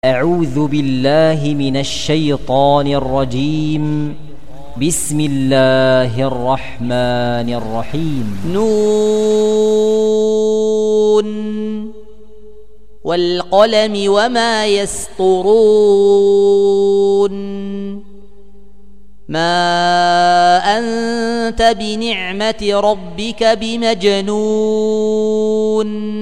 أعوذ بالله من الشيطان الرجيم. بسم الله الرحمن الرحيم. نون والقلم وما يسطرون. ما أنت بنعمة ربك بمجنون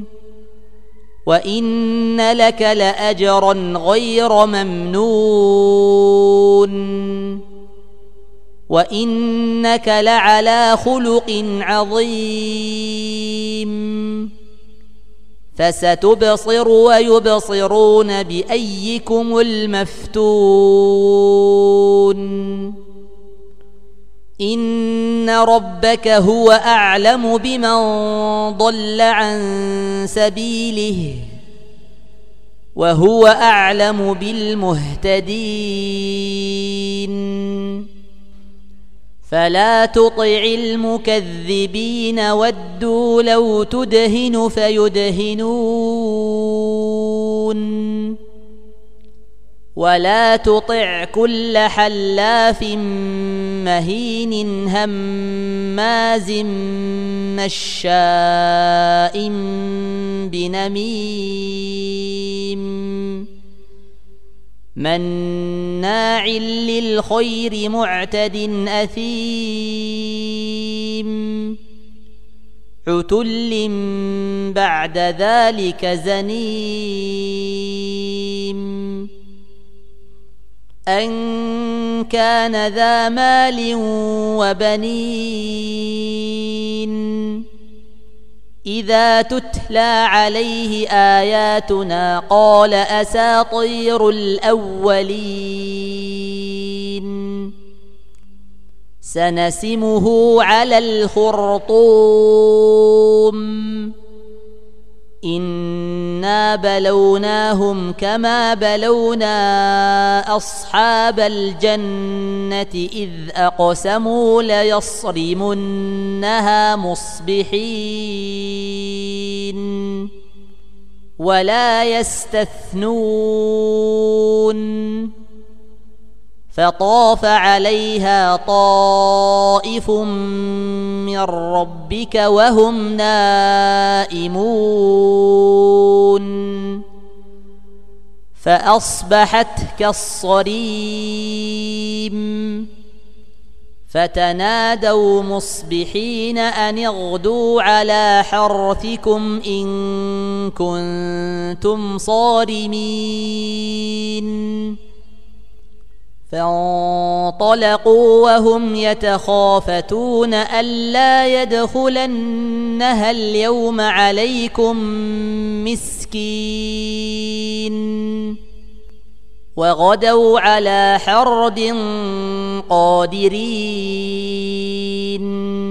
وإن لك لأجرا غير ممنون وإنك لعلى خلق عظيم. فستبصر ويبصرون بأيكم المفتون. إن ربك هو أعلم بمن ضل عن سبيله وهو أعلم بالمهتدين. فلا تطع المكذبين ودوا لو تدهن فيدهنون ولا تطع كل حلاف مهين هماز مشاء بنميم مناع للخير معتد أثيم عتل بعد ذلك زنيم أن كان ذا مال وبنين إذا تتلى عليه آياتنا قال أساطير الأولين. سنسمه على الخرطوم إنا بلوناهم كما بلونا أصحاب الجنة إذ أقسموا ليصرمنها مصبحين ولا يستثنون. فطاف عليها طائف من ربك وهم نائمون فأصبحت كالصريم. فتنادوا مصبحين أن اغدوا على حرثكم إن كنتم صارمين. فانطلقوا وهم يتخافتون ألا يدخلنها اليوم عليكم مسكين وغدوا على حرد قادرين.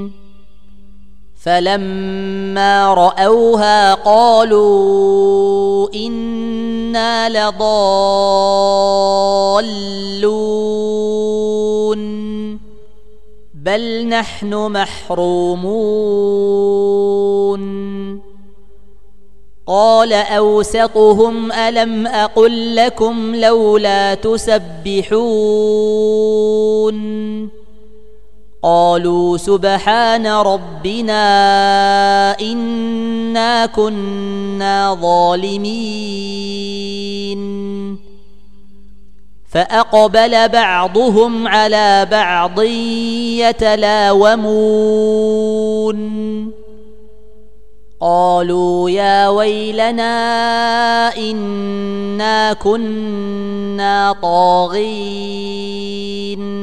فلما رأوها قالوا إنا لضالون بل نحن محرومون. قال أوسطهم ألم أقل لكم لولا تسبحون قالوا سبحان ربنا إنا كنا ظالمين. فأقبل بعضهم على بعض يتلاومون قالوا يا ويلنا إنا كنا طاغين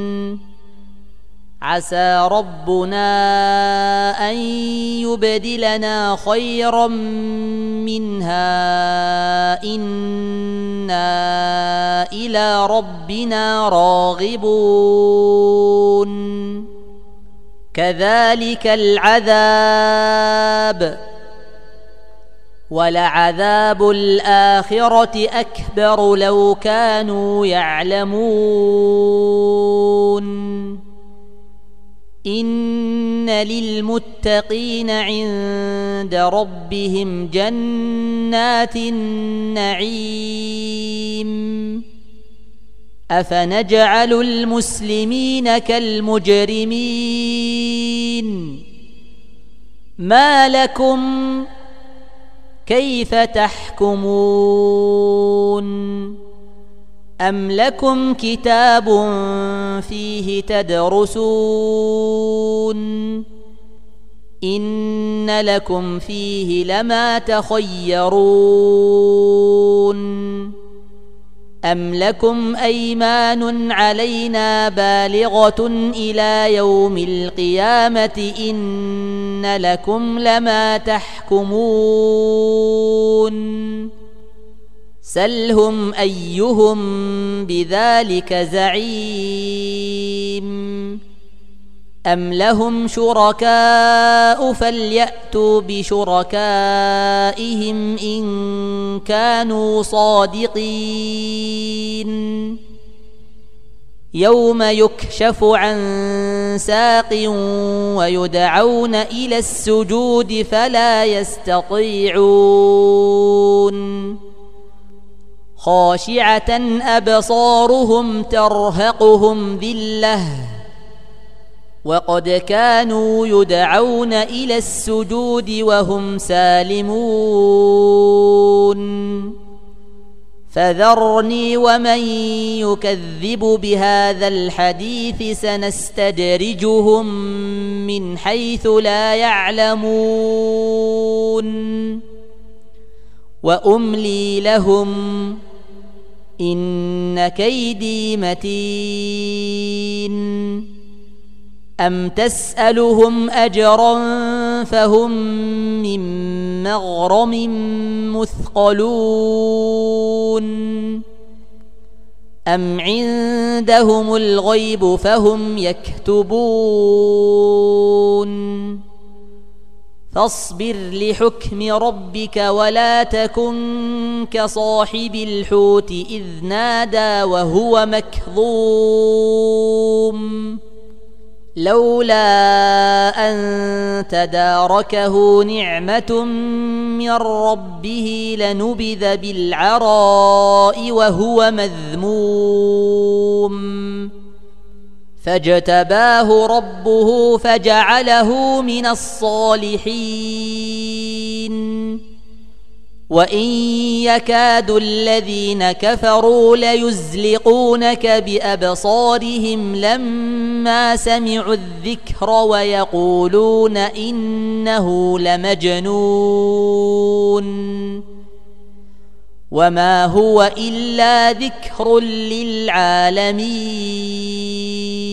عسى ربنا أن يبدلنا خيرا منها إنا إلى ربنا راغبون. كذلك العذاب ولعذاب الآخرة أكبر لو كانوا يعلمون. إن للمتقين عند ربهم جنات النعيم أفنجعل المسلمين كالمجرمين ما لكم كيف تحكمون أم لكم كتاب فيه تدرسون إن لكم فيه لما تخيرون أم لكم أيمان علينا بالغة إلى يوم القيامة إن لكم لما تحكمون سلهم أيهم بذلك زعيم أم لهم شركاء فليأتوا بشركائهم إن كانوا صادقين يوم يكشف عن ساق ويدعون إلى السجود فلا يستطيعون خاشعة أبصارهم ترهقهم ذلة وقد كانوا يدعون إلى السجود وهم سالمون فذرني ومن يكذب بهذا الحديث سنستدرجهم من حيث لا يعلمون وأملي لهم إن كيدي متين أم تسألهم أجرا فهم من مغرم مثقلون أم عندهم الغيب فهم يكتبون فاصبر لحكم ربك ولا تكن كصاحب الحوت إذ نادى وهو مكظوم لولا أن تداركه نعمة من ربه لنبذ بالعراء وهو مذموم فاجتباه ربه فجعله من الصالحين وإن يكاد الذين كفروا ليزلقونك بأبصارهم لما سمعوا الذكر ويقولون إنه لمجنون وما هو إلا ذكر للعالمين